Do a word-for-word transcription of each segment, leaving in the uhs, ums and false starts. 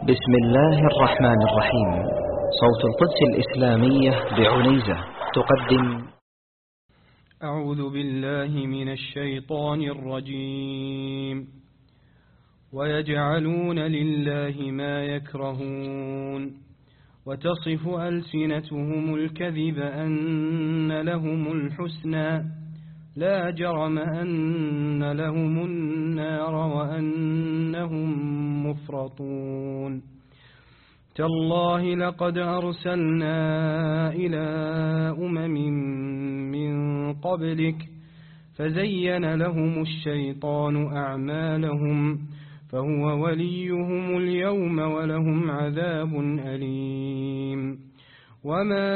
بسم الله الرحمن الرحيم. صوت القدس الإسلامية بعنيزة تقدم. أعوذ بالله من الشيطان الرجيم. ويجعلون لله ما يكرهون وتصف ألسنتهم الكذب أن لهم الحسنى لا جرم أن لهم النار وأنهم مفرطون. تالله لقد أرسلنا إلى أمم من قبلك فزين لهم الشيطان أعمالهم فهو وليهم اليوم ولهم عذاب أليم. وما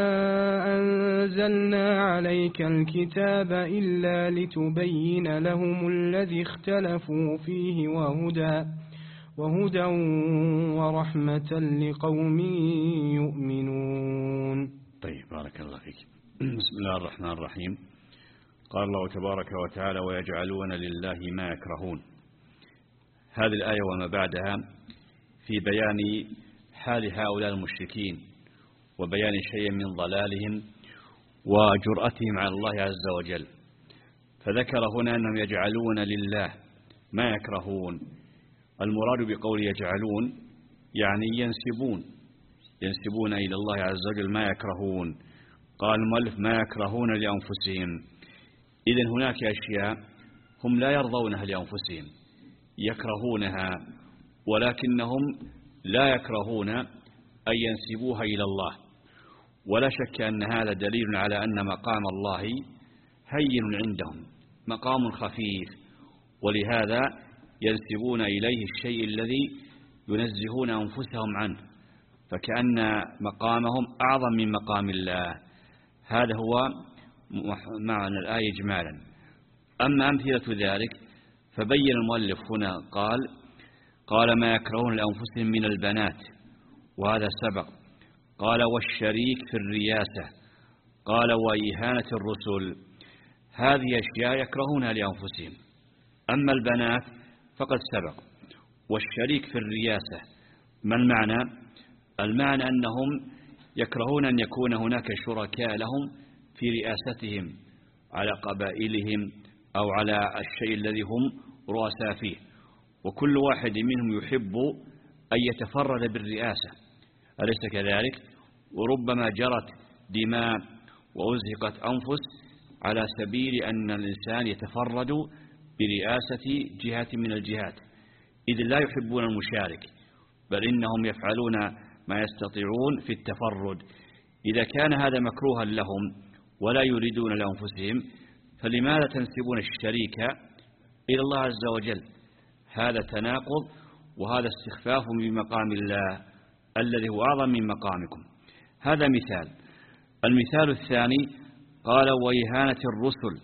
أنزلنا عليك الكتاب إلا لتبين لهم الذي اختلفوا فيه وهدى وهدى ورحمة لقوم يؤمنون. طيب، بارك الله فيك. بسم الله الرحمن الرحيم. قال الله تبارك وتعالى: ويجعلون لله ما يكرهون. هذه الآية وما بعدها في بيان حال هؤلاء المشركين وبيان شيء من ضلالهم وجرأتهم على الله عز وجل. فذكر هنا أنهم يجعلون لله ما يكرهون. المراد بقول يجعلون يعني ينسبون ينسبون إلى الله عز وجل ما يكرهون. قال المؤلف: ما يكرهون لأنفسهم. إذن هناك أشياء هم لا يرضونها لأنفسهم، يكرهونها، ولكنهم لا يكرهون أن ينسبوها إلى الله. ولا شك أن هذا دليل على أن مقام الله هين عندهم، مقام خفيف، ولهذا ينسبون إليه الشيء الذي ينزهون أنفسهم عنه، فكأن مقامهم أعظم من مقام الله. هذا هو معنى الآية إجمالا. أما أمثلة ذلك فبين المؤلف هنا قال قال ما يكرهون لأنفسهم من البنات، وهذا سبق. قال والشريك في الرياسة، قال وإهانة الرسل. هذه أشياء يكرهونها لأنفسهم. أما البنات فقد سبق. والشريك في الرياسة ما المعنى؟ المعنى أنهم يكرهون أن يكون هناك شركاء لهم في رئاستهم على قبائلهم أو على الشيء الذي هم رؤساء فيه، وكل واحد منهم يحب أن يتفرد بالرئاسة، أليس كذلك؟ وربما جرت دماء وأزهقت أنفس على سبيل أن الإنسان يتفرد برئاسة جهة من الجهات، إذ لا يحبون المشارك، بل إنهم يفعلون ما يستطيعون في التفرد. إذا كان هذا مكروها لهم ولا يريدون لأنفسهم، فلماذا تنسبون الشريك إلى الله عز وجل؟ هذا تناقض، وهذا استخفاف بمقام الله الذي هو أعظم من مقامكم. هذا مثال. المثال الثاني قال وإهانة الرسل.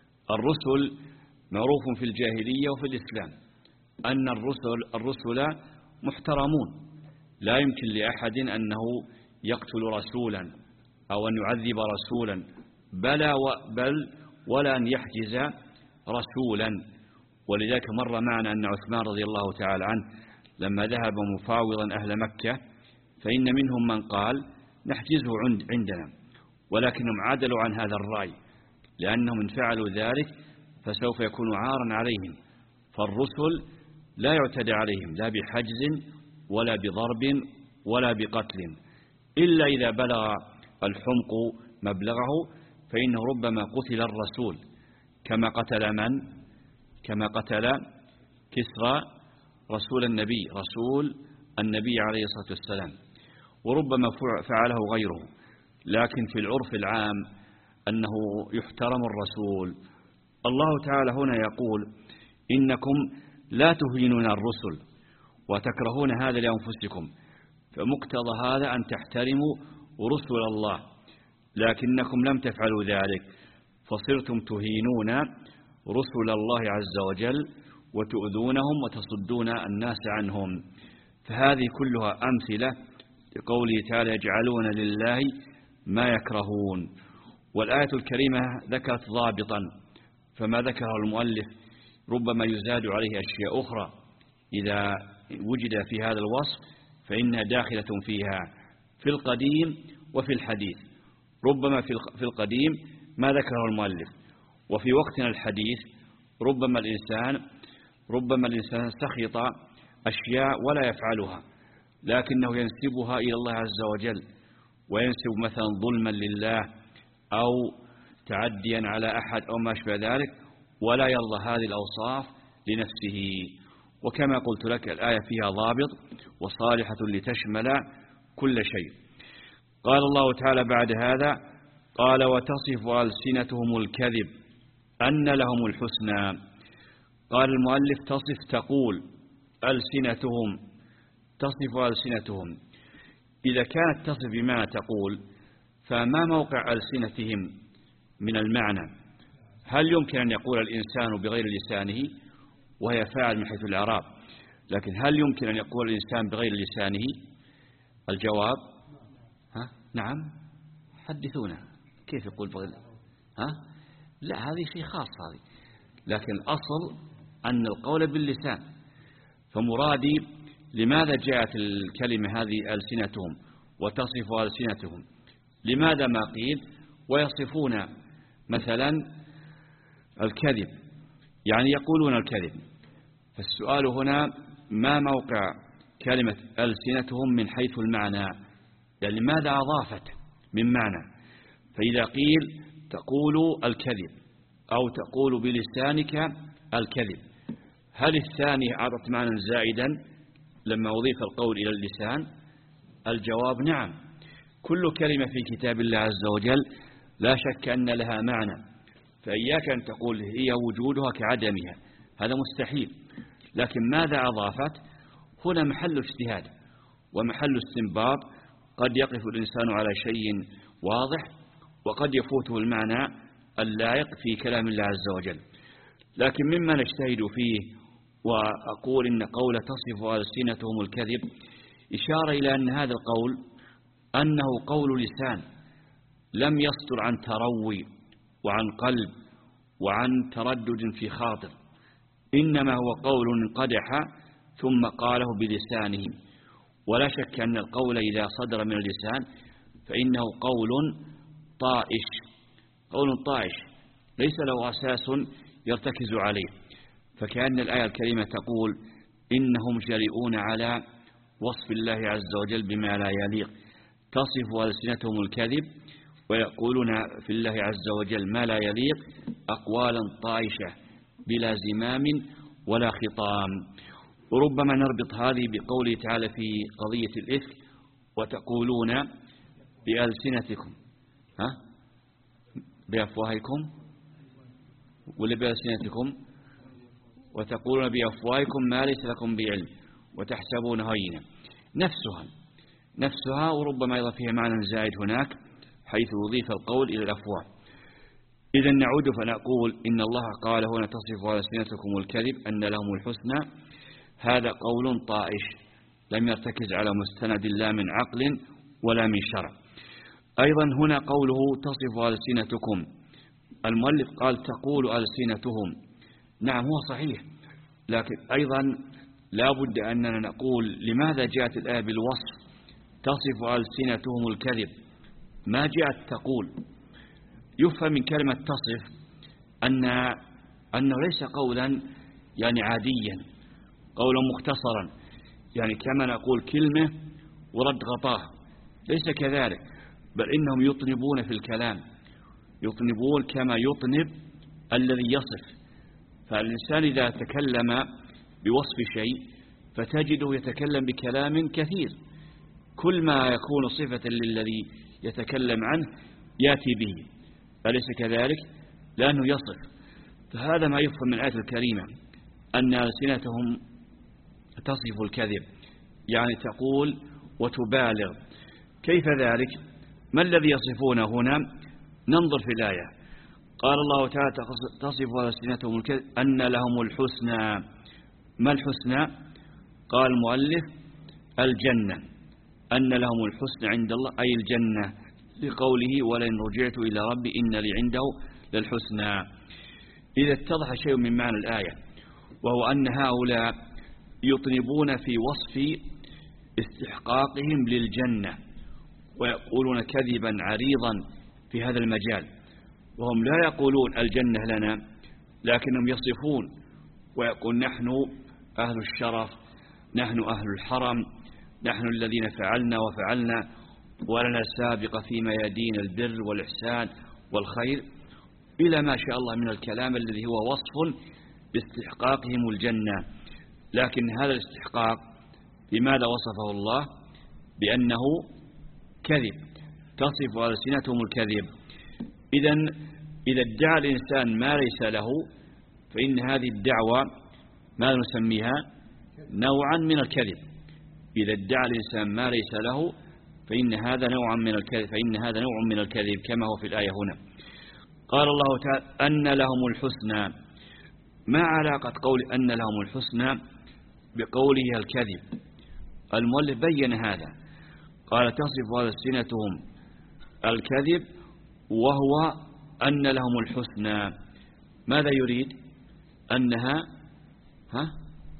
الرسل معروف في الجاهلية وفي الإسلام أن الرسل الرسل محترمون، لا يمكن لأحد أنه يقتل رسولا أو أن يعذب رسولا، بل, بل ولا أن يحجز رسولا. ولذلك مر معنا أن عثمان رضي الله تعالى عنه لما ذهب مفاوضا أهل مكة فإن منهم من قال نحجزه عندنا، ولكنهم عدلوا عن هذا الرأي، لأنهم إن فعلوا ذلك فسوف يكون عارا عليهم. فالرسل لا يعتدى عليهم لا بحجز ولا بضرب ولا بقتل، إلا إذا بلغ الحمق مبلغه، فإنه ربما قتل الرسول كما قتل من؟ كما قتل كسرى رسول النبي رسول النبي عليه الصلاة والسلام، وربما فعله غيره. لكن في العرف العام أنه يحترم الرسول. الله تعالى هنا يقول إنكم لا تهينون الرسل وتكرهون هذا لأنفسكم، فمقتضى هذا أن تحترموا رسل الله، لكنكم لم تفعلوا ذلك، فصرتم تهينون رسل الله عز وجل وتؤذونهم وتصدون الناس عنهم. فهذه كلها أمثلة لقوله تعالى يجعلون لله ما يكرهون. والآية الكريمة ذكرت ضابطا، فما ذكره المؤلف ربما يزاد عليه أشياء أخرى إذا وجد في هذا الوصف فإنها داخلة فيها في القديم وفي الحديث. ربما في القديم ما ذكره المؤلف، وفي وقتنا الحديث ربما الإنسان ربما الإنسان سخط أشياء ولا يفعلها، لكنه ينسبها إلى الله عز وجل، وينسب مثلا ظلما لله أو تعديا على أحد أو ما أشبه ذلك، ولا يرضى هذه الأوصاف لنفسه. وكما قلت لك الآية فيها ضابط وصالحة لتشمل كل شيء. قال الله تعالى بعد هذا: قال وتصف ألسنتهم الكذب أن لهم الحسنى. قال المؤلف تصف تقول ألسنتهم، تصف ألسنتهم. إذا كانت تصف بما تقول فما موقع ألسنتهم من المعنى؟ هل يمكن أن يقول الإنسان بغير لسانه وهي فاعل من حيث الإعراب، لكن هل يمكن أن يقول الإنسان بغير لسانه؟ الجواب ها؟ نعم. حدثونا كيف يقول بغير ها؟ لا، هذه شيء خاص هذه، لكن الأصل أن القول باللسان. فمرادي لماذا جاءت الكلمة هذه ألسنتهم وتصف ألسنتهم؟ لماذا ما قيل ويصفون مثلا الكذب، يعني يقولون الكذب؟ فالسؤال هنا ما موقع كلمة ألسنتهم من حيث المعنى؟ يعني لماذا أضافت من معنى؟ فإذا قيل تقول الكذب أو تقول بلسانك الكذب، هل الثاني أعطت معنى زائدا لما أضيف القول إلى اللسان؟ الجواب نعم. كل كلمة في كتاب الله عز وجل لا شك أن لها معنى، فإياك أن تقول هي وجودها كعدمها، هذا مستحيل. لكن ماذا أضافت؟ هنا محل اجتهاد ومحل استنباط. قد يقف الإنسان على شيء واضح وقد يفوته المعنى اللائق في كلام الله عز وجل. لكن مما نجتهد فيه وأقول إن قول تصف ألسنتهم الكذب إشارة إلى أن هذا القول أنه قول لسان لم يصدر عن تروي وعن قلب وعن تردد في خاطر، إنما هو قول انقدح ثم قاله بلسانه. ولا شك أن القول إذا صدر من اللسان فإنه قول طائش، قول طائش ليس له أساس يرتكز عليه. فكأن الآية الكريمة تقول إنهم جريئون على وصف الله عز وجل بما لا يليق، تصف ألسنتهم الكذب ويقولون في الله عز وجل ما لا يليق، أقوالا طائشة بلا زمام ولا خطام. وربما نربط هذه بقوله تعالى في قضية الإفك: وتقولون بألسنتكم، ها؟ بأفواهكم ولا بألسنتكم؟ وتقولون بأفواهكم ما ليس لكم بعلم وتحسبون هينا. نفسها نفسها وربما أيضا فيها معنى زائد هناك حيث يضيف القول إلى الأفواه. إذا نعود فنقول إن الله قال هنا تصف ألسنتكم الكذب أن لهم الحسنى، هذا قول طائش لم يرتكز على مستند لا من عقل ولا من شرع. أيضا هنا قوله تصف ألسنتكم، المؤلف قال تقول ألسنتهم، نعم هو صحيح، لكن أيضا لا بد أننا نقول لماذا جاءت الآية بالوصف تصف ألسنتهم الكذب، ما جاءت تقول؟ يفهم من كلمة تصف أن أنه ليس قولا يعني عاديا، قولا مختصرا، يعني كما نقول كلمة ورد غطاه، ليس كذلك، بل إنهم يطنبون في الكلام، يطنبون كما يطنب الذي يصف. فالإنسان إذا تكلم بوصف شيء فتجده يتكلم بكلام كثير، كل ما يكون صفة للذي يتكلم عنه يأتي به، أليس كذلك؟ لأنه يصف. فهذا ما يفهم من الآية الكريمة أن ألسنتهم تصف الكذب، يعني تقول وتبالغ. كيف ذلك؟ ما الذي يصفونه هنا؟ ننظر في الآية. قال الله تعالى تصف ألسنتهم الكذب أن لهم الحسنى. ما الحسنى؟ قال المؤلف الجنة، أن لهم الحسنى عند الله أي الجنة، لقوله ولئن رجعت إلى ربي إن لي عنده للحسنى. إذا اتضح شيء من معنى الآية، وهو أن هؤلاء يطنبون في وصف استحقاقهم للجنة، ويقولون كذبا عريضا في هذا المجال، وهم لا يقولون الجنة لنا، لكنهم يصفون ويقول نحن أهل الشرف، نحن أهل الحرم، نحن الذين فعلنا وفعلنا، ولنا سابقة في ميادين البر والإحسان والخير، إلى ما شاء الله من الكلام الذي هو وصف باستحقاقهم الجنة. لكن هذا الاستحقاق بماذا وصفه الله؟ بأنه كذب، تصف ألسنتهم الكذب. إذن إذا ادعى الإنسان ما ليس له فإن هذه الدعوة ما نسميها؟ نوعا من الكذب. إذا ادعى الإنسان ما ليس له فإن هذا نوع من الكذب، فإن هذا نوع من الكذب كما هو في الآية هنا. قال الله تعالى أن لهم الحسنى. ما علاقة قول أن لهم الحسنى بقوله الكذب؟ المؤلف بين هذا، قال تصف ألسنتهم الكذب وهو أن لهم الحسنى. ماذا يريد؟ أنها ها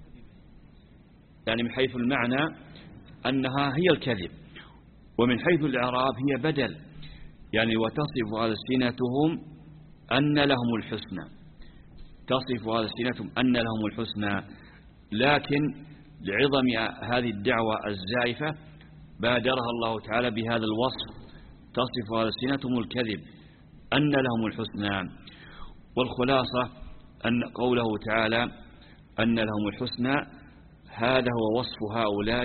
يعني من حيث المعنى أنها هي الكذب، ومن حيث الإعراب هي بدل، يعني وتصف ألسنتهم أن لهم الحسنى، تصف ألسنتهم أن لهم الحسنى. لكن لعظم هذه الدعوة الزائفة بادرها الله تعالى بهذا الوصف، تصف ألسنتهم الكذب أن لهم الحسنى. والخلاصة أن قوله تعالى أن لهم الحسنى هذا هو وصف هؤلاء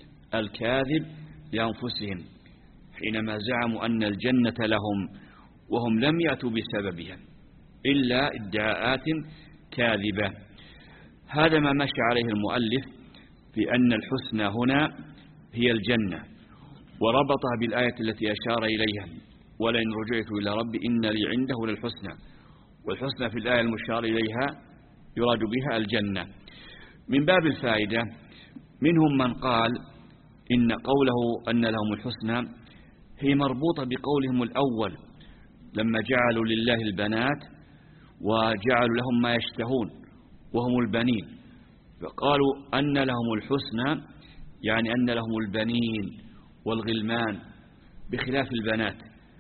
الكاذب لأنفسهم حينما زعموا أن الجنة لهم وهم لم يأتوا بسببها إلا ادعاءات كاذبة. هذا ما مشى عليه المؤلف في أن الحسنى هنا هي الجنة، وربطها بالآية التي أشار إليها ولئن رجعت إلى ربي إن لي عنده للحسنى، والحسنى في الآية المشار إليها يراد بها الجنة. من باب الفائدة منهم من قال إن قوله أن لهم الحسنى هي مربوطة بقولهم الأول لما جعلوا لله البنات وجعلوا لهم ما يشتهون وهم البنين، فقالوا أن لهم الحسنى يعني أن لهم البنين والغلمان بخلاف البنات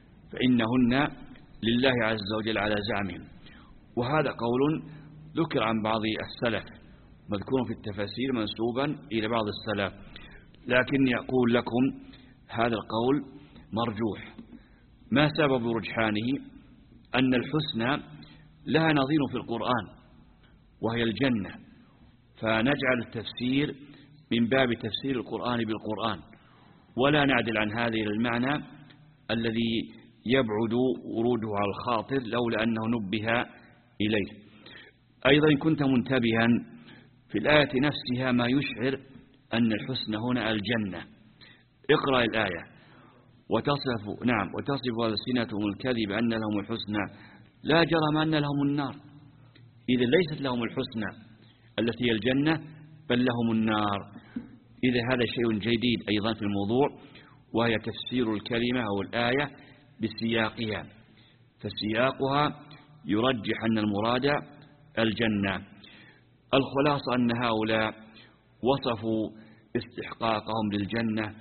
فإنهن لله عز وجل على زعمهم. وهذا قول ذكر عن بعض السلف مذكور في التفاسير منسوبا إلى بعض السلف، لكن يقول لكم هذا القول مرجوح. ما سبب رجحانه؟ أن الحسنى لها نظير في القرآن وهي الجنة، فنجعل التفسير من باب تفسير القرآن بالقرآن ولا نعدل عن هذا إلى المعنى الذي يبعد وروده على الخاطر لولا أنه نبه إليه. أيضا إن كنت منتبها في الآية نفسها ما يشعر أن الحسنى هنا الجنة. اقرأ الآية وتصف نعم وتصف ألسنتهم الكذب أن لهم الحسنى لا جرم أن لهم النار. إذا ليست لهم الحسنى التي هي الجنة بل لهم النار. إذا هذا شيء جديد أيضا في الموضوع، وهي تفسير الكلمة أو الآية بسياقها، فسياقها يرجح أن المراد الجنة. الخلاصة أن هؤلاء وصفوا استحقاقهم للجنة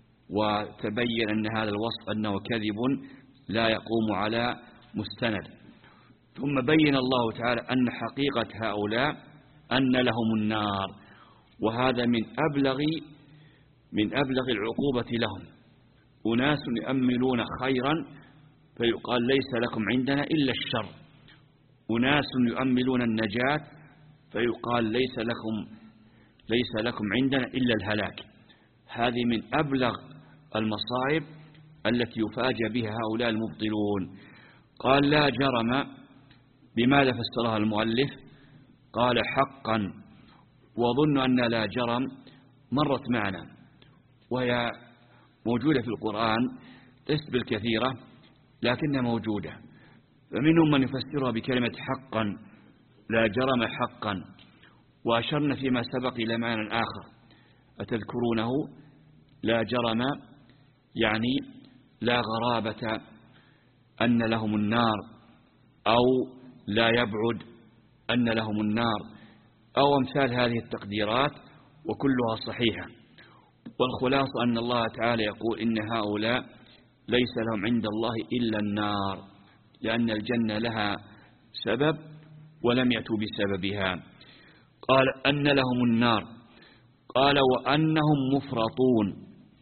وتبين أن هذا الوصف أنه كذب لا يقوم على مستند. ثم بين الله تعالى أن حقيقة هؤلاء أن لهم النار، وهذا من أبلغ من أبلغ العقوبة لهم. أناس يؤملون خيرا فيقال ليس لكم عندنا إلا الشر، أناس يؤملون النجاة فيقال ليس لكم ليس لكم عندنا إلا الهلاك. هذه من أبلغ المصائب التي يفاجأ بها هؤلاء المبطلون. قال لا جرم، بماذا فسرها المؤلف؟ قال حقا، وظن أن لا جرم مرت معنا وهي موجودة في القرآن ليست بالكثيرة لكنها موجودة، فمنهم من يفسرها بكلمة حقا، لا جرم حقا. وأشرنا فيما سبق إلى معنى آخر أتذكرونه؟ لا جرم يعني لا غرابة أن لهم النار، أو لا يبعد أن لهم النار، أو أمثال هذه التقديرات، وكلها صحيحة. والخلاصة أن الله تعالى يقول إن هؤلاء ليس لهم عند الله إلا النار، لأن الجنة لها سبب ولم يأتوا بسببها. قال أن لهم النار، قال وأنهم مفرطون.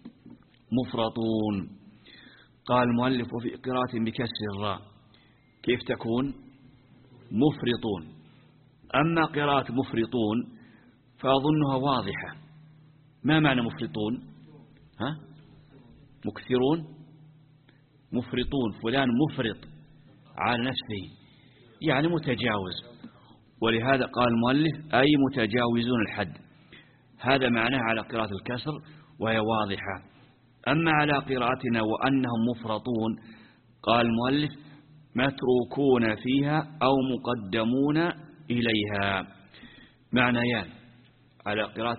مفرطون قال المؤلف في قراءة بكسر الراء، كيف تكون؟ مفرطون. أما قراءة مفرطون فأظنها واضحة. ما معنى مفرطون؟ ها؟ مكثرون. مفرطون فلان مفرط على نفسه، يعني متجاوز، ولهذا قال المؤلف أي متجاوزون الحد. هذا معناه على قراءة الكسر وهي واضحة. أما على قراءتنا وأنهم مفرطون قال المؤلف متروكون فيها أو مقدمون إليها. معنيان على قراءة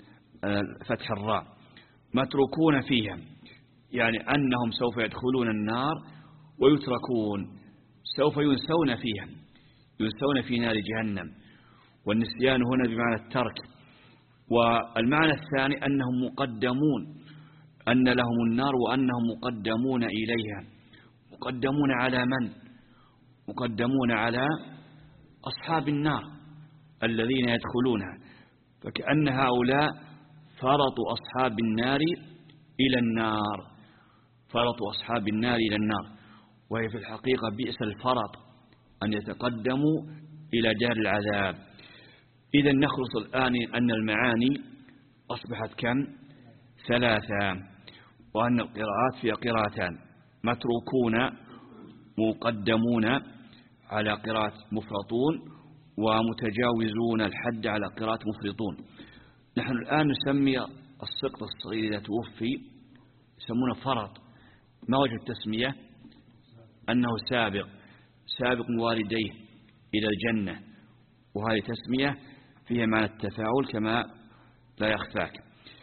فتح الراء، متروكون فيها يعني أنهم سوف يدخلون النار ويتركون، سوف ينسون فيها، ينسون في نار جهنم، والنسيان هنا بمعنى الترك. والمعنى الثاني أنهم مقدمون، أن لهم النار وأنهم مقدمون إليها. مقدمون على من؟ مقدمون على أصحاب النار الذين يدخلونها، فكأن هؤلاء فرطوا أصحاب النار إلى النار، فرطوا أصحاب النار إلى النار، وهي في الحقيقة بئس الفرط أن يتقدموا إلى دار العذاب. إذا نخلص الآن أن المعاني أصبحت كم؟ ثلاثة، وأن القراءات فيها قراءتان، متروكون مقدمون على قراءة مفرطون، ومتجاوزون الحد على قراءة مفرطون. نحن الآن نسمي السقط الصغير إذا توفي يسمونه فرط. ما وجه التسمية؟ أنه سابق، سابق والديه إلى الجنة، وهذه تسمية فيها معنى التفاعل كما لا يخفاك.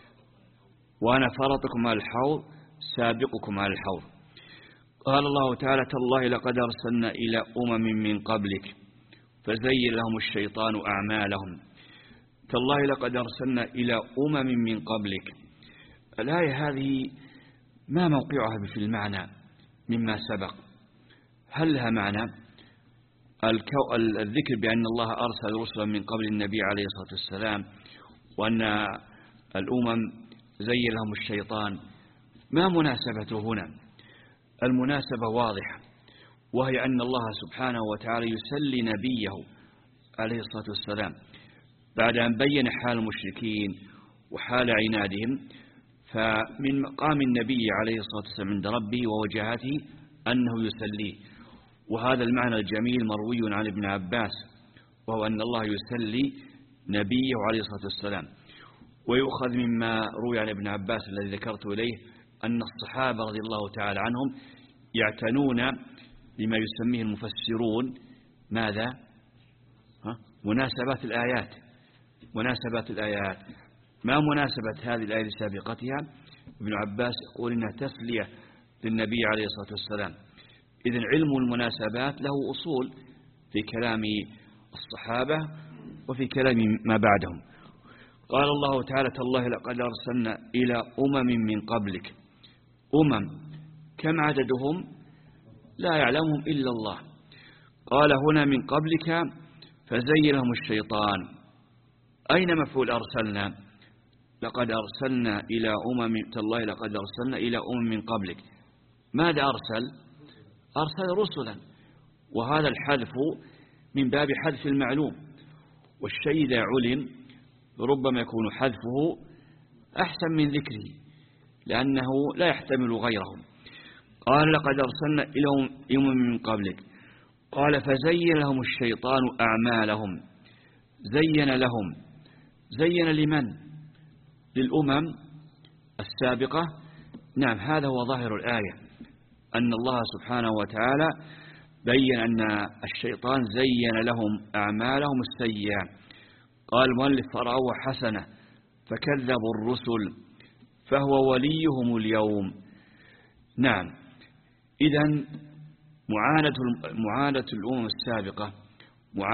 وأنا فرطكم على الحوض سابقكم على الحوض. قال الله تعالى تالله لقد أرسلنا إلى أمم من قبلك فزين لهم الشيطان أعمالهم. تالله لقد أرسلنا إلى أمم من قبلك. الآية هذه ما موقعها في المعنى مما سبق؟ هل لها معنى؟ الذكر بأن الله أرسل رسلا من قبل النبي عليه الصلاة والسلام، وأن الأمم زين لهم الشيطان، ما مناسبته هنا؟ المناسبة واضحة، وهي أن الله سبحانه وتعالى يسلي نبيه عليه الصلاة والسلام بعد أن بين حال المشركين وحال عنادهم، فمن مقام النبي عليه الصلاة والسلام عند ربه ووجهاته أنه يسليه. وهذا المعنى الجميل مروي عن ابن عباس، وهو أن الله يسلي نبيه عليه الصلاة والسلام. ويؤخذ مما روي عن ابن عباس الذي ذكرت إليه أن الصحابة رضي الله تعالى عنهم يعتنون بما يسميه المفسرون ماذا؟ ها؟ مناسبات الآيات. مناسبات الآيات، ما مناسبة هذه الآية لسابقتها؟ ابن عباس يقول إنها تسلية للنبي عليه الصلاة والسلام. إذن علم المناسبات له أصول في كلام الصحابة وفي كلام ما بعدهم. قال الله تعالى تالله لقد أرسلنا إلى أمم من قبلك. أمم كم عددهم؟ لا يعلمهم إلا الله. قال هنا من قبلك فزين لهم الشيطان. أين مفعول أرسلنا؟ لقد أرسلنا إلى أمم تالله لقد أرسلنا إلى أمم من قبلك. ماذا أرسل؟ أرسل رسلا، وهذا الحذف من باب حذف المعلوم، والشيء إذا علم ربما يكون حذفه أحسن من ذكره لأنه لا يحتمل غيرهم. قال لقد أرسلنا إلى أمم من قبلك. قال فزين لهم الشيطان أعمالهم. زين لهم، زين لمن؟ للأمم السابقة. نعم، هذا هو ظاهر الآية، أن الله سبحانه وتعالى بين أن الشيطان زين لهم أعمالهم السيئة. قال المؤلف فرأوا حسنة فكذبوا الرسل فهو وليهم اليوم. نعم، إذن معاندة معاندة الأمم السابقة،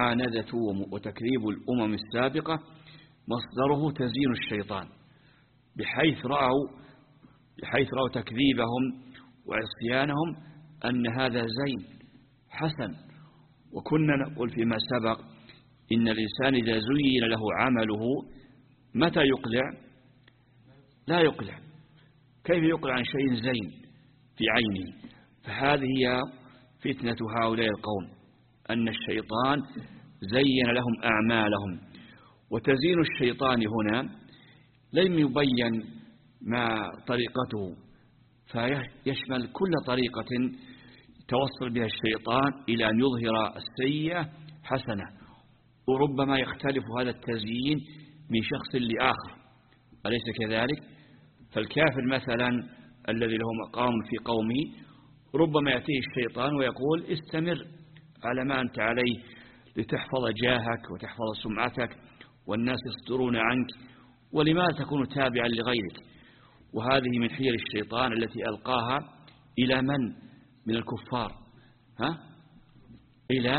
معاندة وتكذيب الأمم السابقة مصدره تزيين الشيطان. بحيث رأوا بحيث رأوا تكذيبهم وعصيانهم أن هذا زين حسن. وكنا نقول فيما سبق إن الإنسان إذا زين له عمله متى يقلع؟ لا يقلع. كيف يقلع عن شيء زين في عينه؟ فهذه هي فتنة هؤلاء القوم، أن الشيطان زين لهم أعمالهم. وتزيين الشيطان هنا لم يبين ما طريقته، فيشمل كل طريقة توصل بها الشيطان إلى أن يظهر السيئة حسنة. وربما يختلف هذا التزيين من شخص لآخر، أليس كذلك؟ فالكافر مثلا الذي له مقام في قومه ربما يأتيه الشيطان ويقول استمر على ما أنت عليه لتحفظ جاهك وتحفظ سمعتك والناس يصدرون عنك، ولماذا تكون تابعا لغيرك؟ وهذه من حيل الشيطان التي ألقاها إلى من من الكفار، ها؟ إلى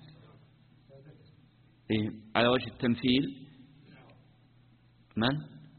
إيه؟ على وجه التمثيل من؟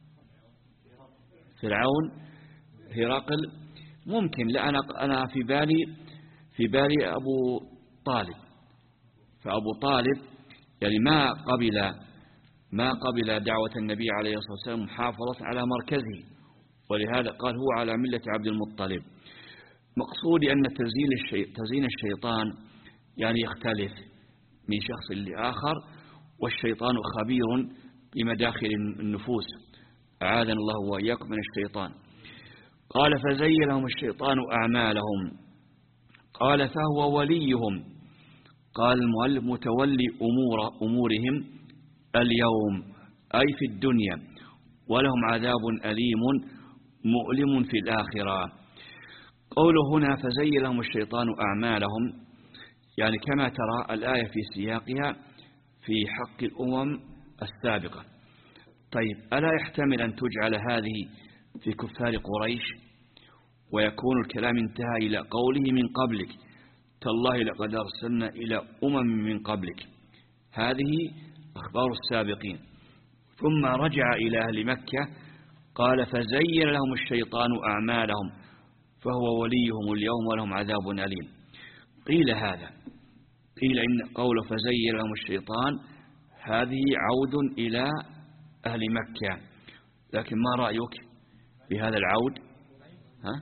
فرعون، هرقل، ممكن. لا أنا أنا في بالي في بالي أبو طالب. فأبو طالب يعني ما قبل ما قبل دعوة النبي عليه الصلاة والسلام محافظة على مركزه، ولهذا قال هو على ملة عبد المطلب. مقصودي أن تزيين الشيء تزيين الشيطان يعني يختلف من شخص لآخر، والشيطان خبير بمداخل النفوس، أعاذنا الله وإياكم من الشيطان. قال فزين لهم الشيطان أعمالهم. قال فهو وليهم. قال المؤلف متولي أمور أمورهم اليوم أي في الدنيا، ولهم عذاب أليم مؤلم في الآخرة. قوله هنا فزين لهم الشيطان أعمالهم، يعني كما ترى الآية في سياقها في حق الأمم السابقة. طيب ألا يحتمل أن تجعل هذه في كفار قريش ويكون الكلام انتهى إلى قوله من قبلك تالله لقد أرسلنا إلى أمم من قبلك، هذه أخبار السابقين. ثم رجع إلى أهل مكة قال فزين لهم الشيطان أعمالهم فهو وليهم اليوم ولهم عذاب أليم. قيل هذا قيل إن قوله فزين لهم الشيطان هذه عود إلى أهل مكة، لكن ما رأيك بهذا العود؟ ها؟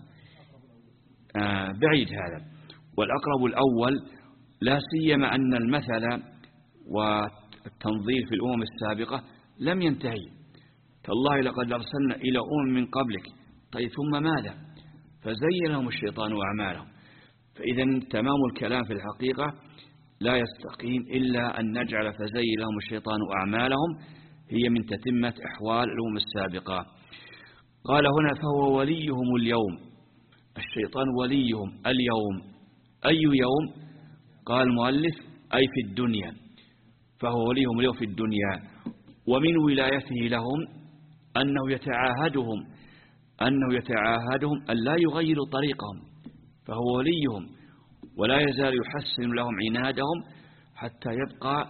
آه بعيد هذا، والأقرب الأول، لا سيما أن المثل والتنظير في الأمم السابقة لم ينتهي. تالله لقد أرسلنا إلى أمم من قبلك. طيب ثم ماذا؟ فزين لهم الشيطان أعمالهم. فإذا تمام الكلام في الحقيقة لا يستقيم إلا أن نجعل فزين لهم الشيطان أعمالهم هي من تتمة أحوال الأمم السابقة. قال هنا فهو وليهم اليوم، الشيطان وليهم اليوم. أي يوم؟ قال المؤلف أي في الدنيا، فهو وليهم اليوم في الدنيا. ومن ولايته لهم أنه يتعاهدهم أنه يتعاهدهم أن لا يغيروا طريقهم، فهو وليهم ولا يزال يحسن لهم عنادهم حتى يبقى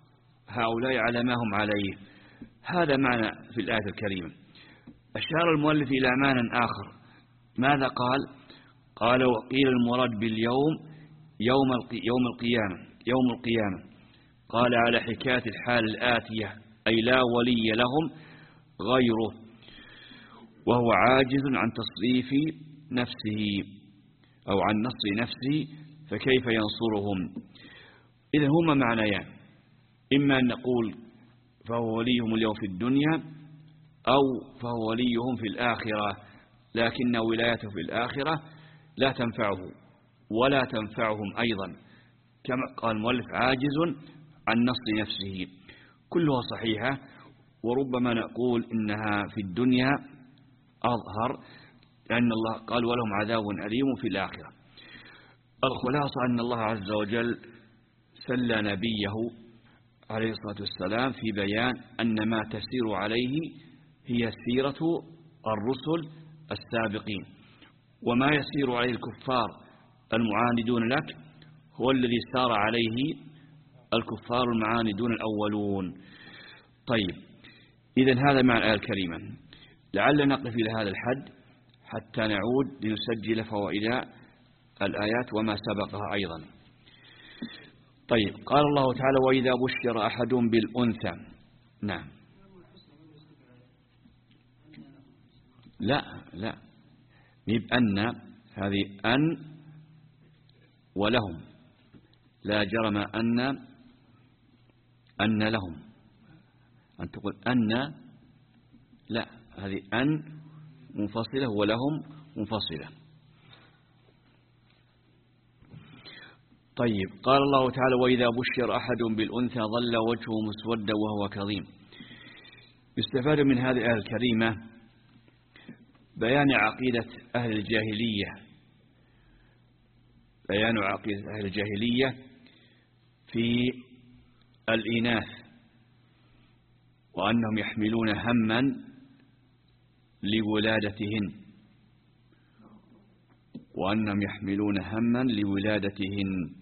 هؤلاء على ما هم عليه. هذا معنى في الآية الكريمة. أشار المؤلف إلى معنى آخر. ماذا قال؟ قال وقيل المراد باليوم يوم يوم القيامة يوم القيامة قال على حكاية الحال الآتية، أي لا ولي لهم غيره وهو عاجز عن تصريف نفسه أو عن نصر نفسه، فكيف ينصرهم؟ إذن هما معنيان، إما أن نقول فهو وليهم اليوم في الدنيا، أو فهو وليهم في الآخرة، لكن ولايته في الآخرة لا تنفعه ولا تنفعهم أيضا، كما قال المؤلف عاجز عن نصر نفسه. كلها صحيحة، وربما نقول إنها في الدنيا أظهر، لأن الله قال ولهم عذاب أليم في الآخرة. الخلاصة أن الله عز وجل سلى نبيه عليه الصلاة والسلام في بيان أن ما تسير عليه هي سيرة الرسل السابقين، وما يسير عليه الكفار المعاندون لك هو الذي سار عليه الكفار المعاندون الأولون. طيب، إذن هذا معنى الآية الكريمة. لعل نقف إلى هذا الحد حتى نعود لنسجل فوائد الآيات وما سبقها أيضا. طيب، قال الله تعالى: وإذا بشر أحد بالأنثى. نعم. لا لا ميب أن، هذه أن ولهم، لا جرم أن أن لهم. أن تقول أن، لا، هذه أن منفصلة ولهم منفصلة. طيب، قال الله تعالى: وإذا بشر أحد بالأنثى ظل وجهه مسودا وهو كظيم. يستفاد من هذه الآية الكريمة بيان عقيدة أهل الجاهلية بيان عقيدة أهل الجاهلية في الإناث، وأنهم يحملون هما لولادتهن وأنهم يحملون هما لولادتهن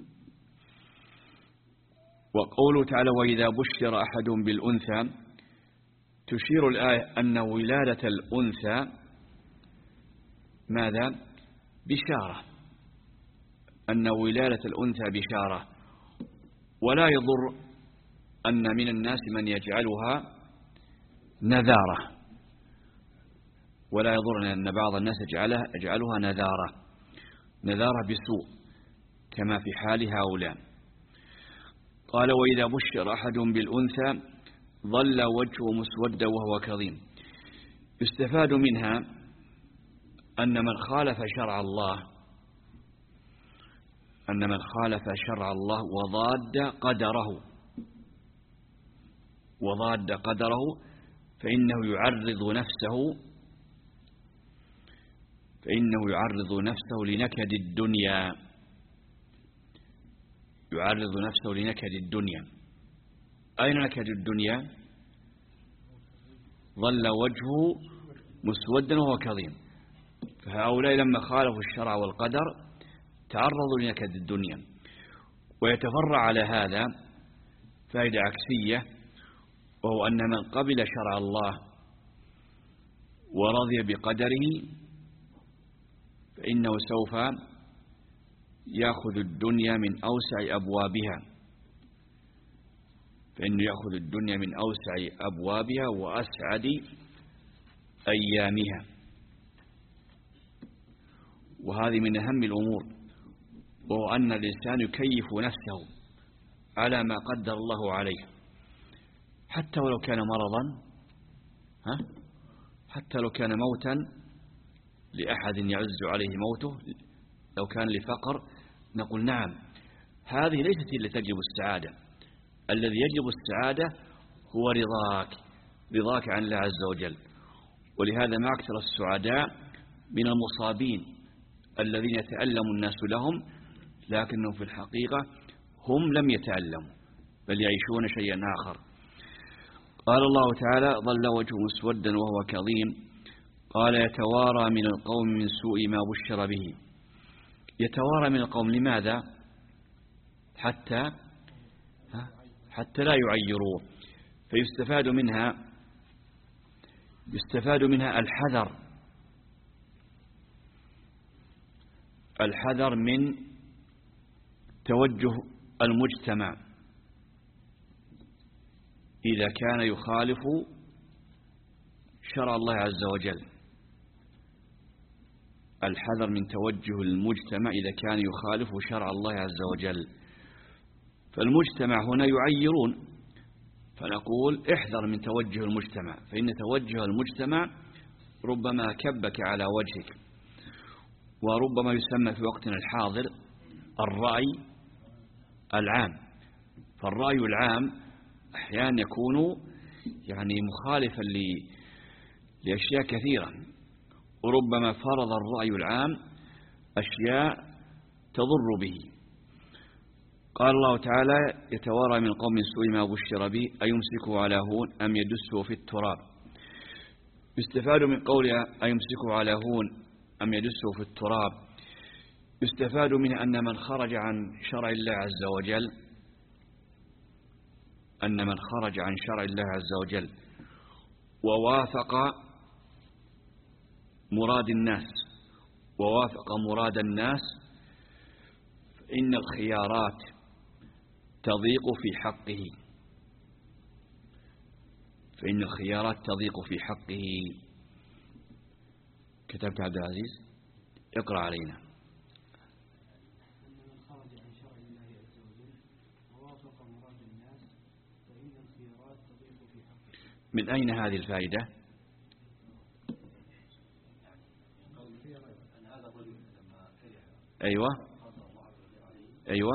وقوله تعالى: وإذا بشر أحد بالأنثى، تشير الآية أن ولادة الأنثى ماذا؟ بشارة، أن ولادة الأنثى بشارة، ولا يضر أن من الناس من يجعلها نذارة، ولا يضر أن بعض الناس يجعلها, يجعلها نذارة نذارة بسوء كما في حال هؤلاء. قال: وإذا بشر أحد بالأنثى ظل وجهه مسودا وهو كظيم. يستفاد منها أن من خالف شرع الله أن من خالف شرع الله وضاد قدره وضاد قدره فإنه يعرض نفسه فإنه يعرض نفسه لنكد الدنيا يعرض نفسه لنكد الدنيا. أين نكد الدنيا؟ ظل وجهه مسودا وهو كظيم. فهؤلاء لما خالفوا الشرع والقدر تعرضوا لنكد الدنيا. ويتفرع على هذا فائدة عكسية، وهو أن من قبل شرع الله ورضي بقدره فإنه سوف يأخذ الدنيا من أوسع أبوابها فإنه يأخذ الدنيا من أوسع أبوابها وأسعد أيامها. وهذه من أهم الأمور، وهو أن الإنسان يكيف نفسه على ما قدر الله عليه، حتى ولو كان مرضا ها حتى لو كان موتا لأحد يعز عليه موته، لو كان لفقر نقول نعم، هذه ليست التي تجلب السعادة. الذي يجلب السعادة هو رضاك رضاك عن الله عز وجل. ولهذا ما أكثر السعداء من المصابين الذين يتألم الناس لهم، لكنهم في الحقيقة هم لم يتألموا بل يعيشون شيئا آخر. قال الله تعالى: ظل وجهه مسودا وهو كظيم. قال: يتوارى من القوم من سوء ما بشر به. يتوارى من القوم، لماذا؟ حتى حتى لا يعيروه. فيستفاد منها يستفاد منها الحذر الحذر من توجه المجتمع إذا كان يخالف شرع الله عز وجل. الحذر من توجه المجتمع إذا كان يخالف شرع الله عز وجل. فالمجتمع هنا يعيرون، فنقول احذر من توجه المجتمع، فإن توجه المجتمع ربما كبك على وجهك، وربما يسمى في وقتنا الحاضر الرأي العام. فالرأي العام أحيانا يكون يعني مخالفا لأشياء كثيرة، وربما فرض الرأي العام أشياء تضر به. قال الله تعالى: يتوارى من قوم سوء ما بشر به أيمسكه على هون أم يدسه في التراب. يستفاد من قولها أيمسكه على هون أم يدسه في التراب، يستفاد منه أن من خرج عن شرع الله عز وجل أن من خرج عن شرع الله عز وجل ووافق مراد الناس ووافق مراد الناس فإن الخيارات تضيق في حقه فإن الخيارات تضيق في حقه. كتبت عبد العزيز اقرأ علينا. من أين هذه الفائدة؟ أيوة أيوة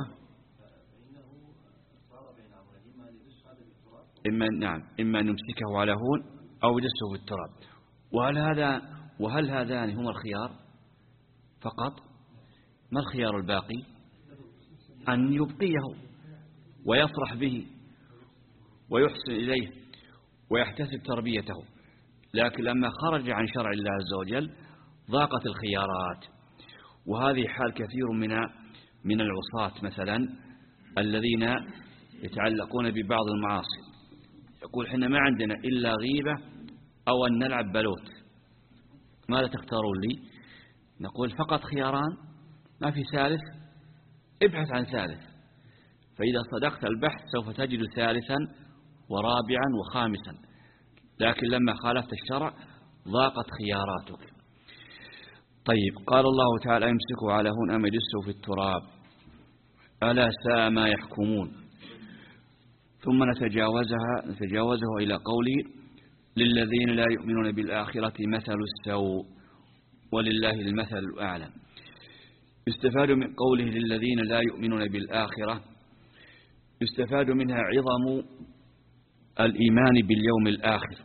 إما نعم إما نمسكه على هون أو يدسه في التراب. وهل هذا وهل هذان هما الخيار فقط؟ ما الخيار الباقي؟ أن يبقيه ويفرح به ويحسن إليه ويحتسب تربيته. لكن لما خرج عن شرع الله عز وجل ضاقت الخيارات. وهذه حال كثير من من العصاة مثلا الذين يتعلقون ببعض المعاصي. يقول حنا ما عندنا إلا غيبة أو أن نلعب بلوت، ماذا تختارون لي؟ نقول فقط خياران ما في ثالث، ابحث عن ثالث. فإذا صدقت البحث سوف تجد ثالثا ورابعا وخامسا. لكن لما خالفت الشرع ضاقت خياراتك. طيب قال الله تعالى يمسكوا على هون أم يدسوا في التراب ألا ساء ما يحكمون. ثم نتجاوزها نتجاوزه إلى قوله للذين لا يؤمنون بالآخرة مثل السوء ولله المثل الأعلى. يستفاد من قوله للذين لا يؤمنون بالآخرة يستفاد منها عظم الإيمان باليوم الآخر،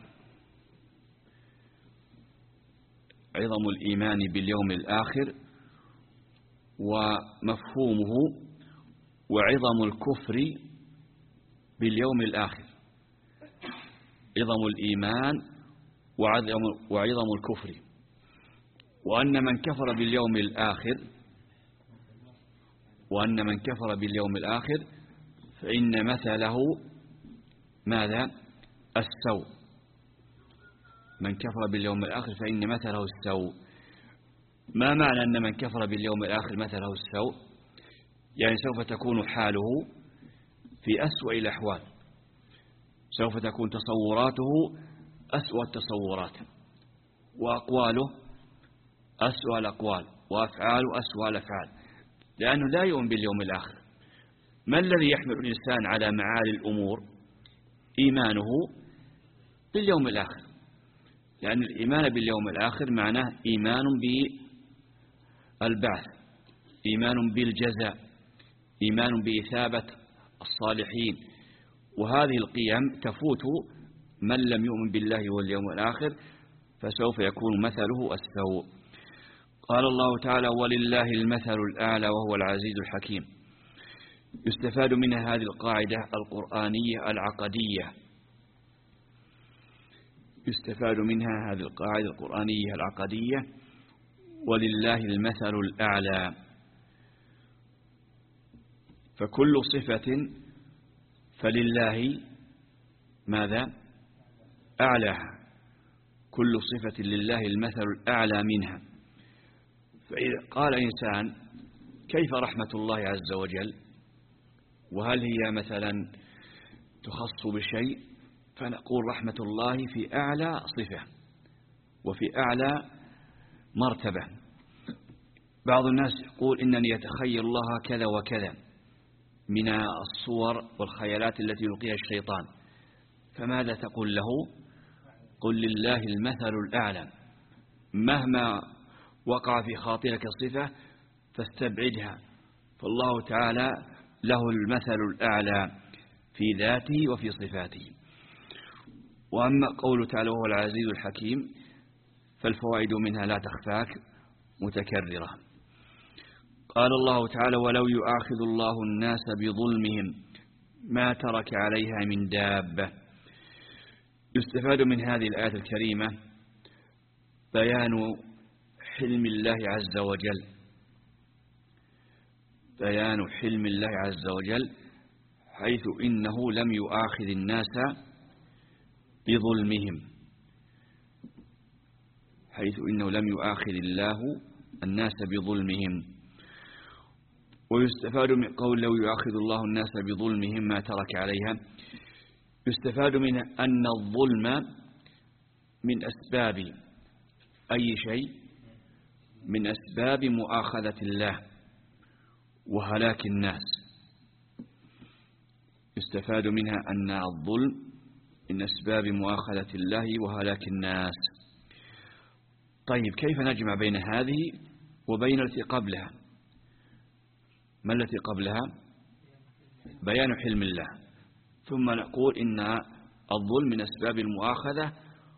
عظم الإيمان باليوم الآخر ومفهومه، وعظم الكفر باليوم الآخر. عظم الإيمان وعظم, وعظم الكفر، وأن من كفر باليوم الآخر وأن من كفر باليوم الآخر فإن مثله ماذا؟ السوء. من كفر باليوم الآخر فإن مثله السوء. ما معنى أن من كفر باليوم الآخر مثله السوء؟ يعني سوف تكون حاله في أسوأ الأحوال، سوف تكون تصوراته أسوأ التصورات، وأقواله أسوأ الأقوال، وأفعاله أسوأ الأفعال، لأنه لا يؤمن باليوم الآخر. ما الذي يحمل الإنسان على معالي الأمور؟ إيمانه باليوم الآخر، لأن الإيمان باليوم الآخر معناه إيمان بالبعث، إيمان بالجزاء، إيمان بإثابة الصالحين. وهذه القيم تفوت من لم يؤمن بالله واليوم الآخر، فسوف يكون مثله السوء. قال الله تعالى ولله المثل الأعلى وهو العزيز الحكيم. يستفاد منها هذه القاعدة القرآنية العقدية يستفاد منها هذه القاعدة القرآنية العقدية ولله المثل الأعلى. فكل صفة فلله ماذا؟ أعلاها. كل صفة لله المثل الأعلى منها. فإذا قال إنسان كيف رحمة الله عز وجل، وهل هي مثلا تخص بشيء؟ فنقول رحمة الله في أعلى صفة وفي أعلى مرتبة. بعض الناس يقول إنني أتخيل الله كذا وكذا من الصور والخيالات التي يلقيها الشيطان، فماذا تقول له؟ قل لله المثل الأعلى. مهما وقع في خاطرك صفة فاستبعدها، فالله تعالى له المثل الأعلى في ذاته وفي صفاته. وأما قوله تعالى وهو العزيز الحكيم فالفوائد منها لا تخفاك متكررة. قال الله تعالى ولو يؤاخذ الله الناس بظلمهم ما ترك عليها من دابة. يستفاد من هذه الآية الكريمة بيان حلم الله عز وجل بيان حلم الله عز وجل حيث إنه لم يؤاخذ الناس بظلمهم، حيث إنه لم يؤاخذ الله الناس بظلمهم. ويستفاد من قول لو يؤاخذ الله الناس بظلمهم ما ترك عليها، يستفاد من أن الظلم من أسباب أي شيء، من أسباب مؤاخذة الله وهلاك الناس. يستفاد منها أن الظلم من أسباب مؤاخذة الله وهلاك الناس. طيب كيف نجمع بين هذه وبين التي قبلها؟ ما التي قبلها؟ بيان حلم الله، ثم نقول إن الظلم من أسباب المؤاخذة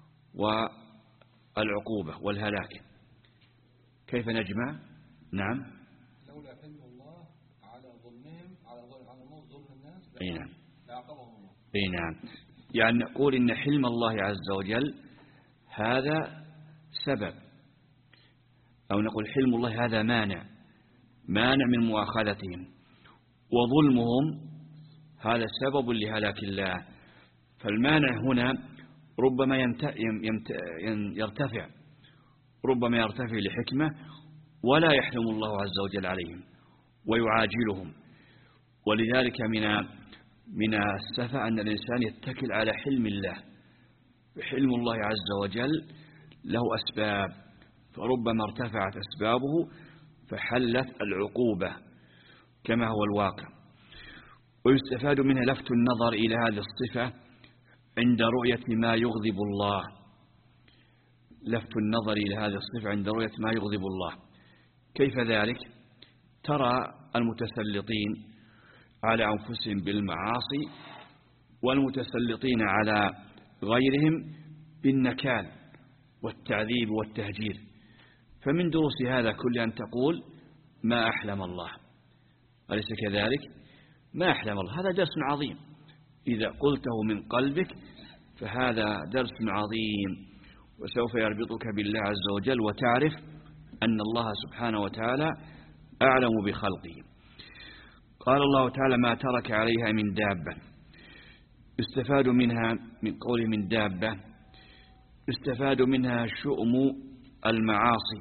والعقوبة والهلاك. كيف نجمع؟ نعم. لولا حلم الله على ظلمهم على ظلم الناس أي نعم. لعاقبهم الله. أي نعم. يعني نقول إن حلم الله عز وجل هذا سبب، أو نقول حلم الله هذا مانع مانع من مؤاخذتهم، وظلمهم هذا سبب لهلاك الله. فالمانع هنا ربما يرتفع ربما يرتفع لحكمة ولا يحلم الله عز وجل عليهم ويعاجلهم. ولذلك من من السفة أن الإنسان يتكل على حلم الله. حلم الله عز وجل له أسباب، فربما ارتفعت أسبابه فحلت العقوبة كما هو الواقع. ويستفاد منها لفت النظر إلى هذه الصفة عند رؤية ما يغضب الله. لفت النظر إلى هذه الصفة عند رؤية ما يغضب الله. كيف ذلك؟ ترى المتسلطين على أنفسهم بالمعاصي والمتسلطين على غيرهم بالنكال والتعذيب والتهجير. فمن دروس هذا كل أن تقول ما أحلم الله، أليس كذلك؟ ما أحلم الله، هذا درس عظيم. إذا قلته من قلبك فهذا درس عظيم، وسوف يربطك بالله عز وجل وتعرف أن الله سبحانه وتعالى أعلم بخلقه. قال الله تعالى ما ترك عليها من دابة. يستفاد منها من قوله من دابة، يستفاد منها شؤم المعاصي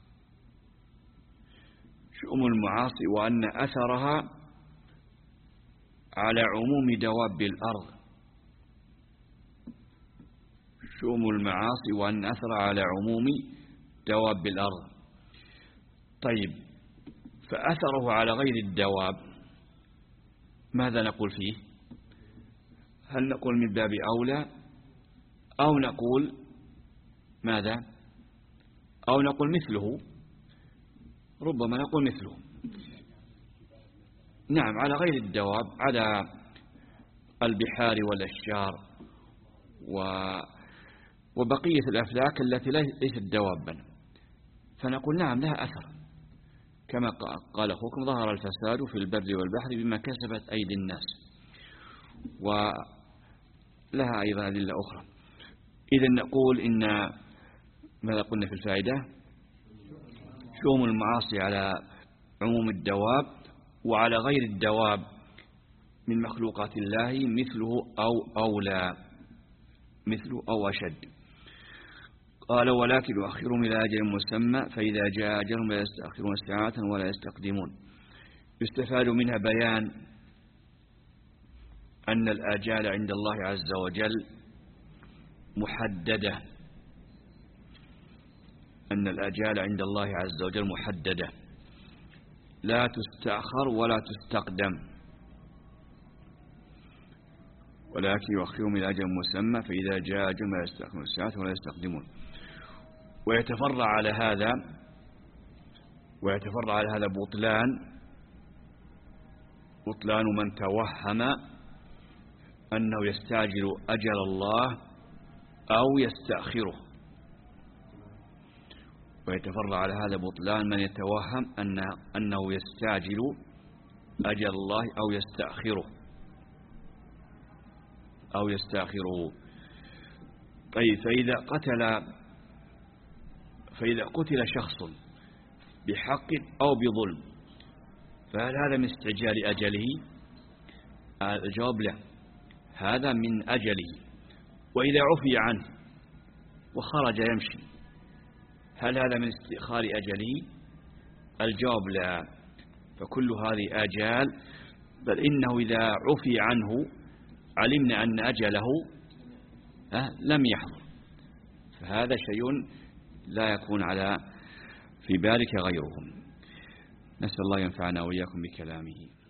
شؤم المعاصي وأن أثرها على عموم دواب الأرض. شؤم المعاصي وأن أثر على عموم دواب الأرض. طيب فأثره على غير الدواب ماذا نقول فيه؟ هل نقول من باب أولى أو نقول ماذا؟ أو نقول مثله؟ ربما نقول مثله. نعم، على غير الدواب، على البحار والأشجار وبقية الأفلاك التي ليست دوابا، فنقول نعم لها أثر، كما قال أخوكم ظهر الفساد في البر والبحر بما كسبت أيدي الناس، ولها أيضا أدلة أخرى. إذن نقول إن ماذا قلنا في الفائدة؟ شؤم المعاصي على عموم الدواب وعلى غير الدواب من مخلوقات الله مثله أو أولى، مثله أو أشد. قال ولكن يؤخرهم إلى أجل مسمى فإذا جاء أجلهم لا يستأخرون ساعة ولا يستقدمون. يستفاد منها بيان أن الآجال عند الله عز وجل محددة، أن الآجال عند الله عز وجل محددة لا تستأخر ولا تستقدم. ولكن يؤخرهم إلى أجل مسمى فإذا جاء أجلهم لا يستأخرون ساعة ولا يستقدمون. ويتفرع على هذا ويتفرع على هذا بطلان بطلان من توهم أنه يستعجل أجل الله أو يستأخره. ويتفرع على هذا بطلان من يتوهم أن أنه يستعجل أجل الله أو يستأخره أو يستأخره. طيب فإذا قتل فإذا قتل شخص بحق أو بظلم فهل هذا من استعجال أجله؟ الجواب لا، هذا من أجله. وإذا عفي عنه وخرج يمشي هل هذا من استئخار أجله؟ الجواب لا، فكل هذه آجال، بل إنه إذا عفي عنه علمنا أن أجله لم يحضر، فهذا شيء لا يكون على في بالك غيره. نسأل الله ينفعنا وإياكم بكلامه.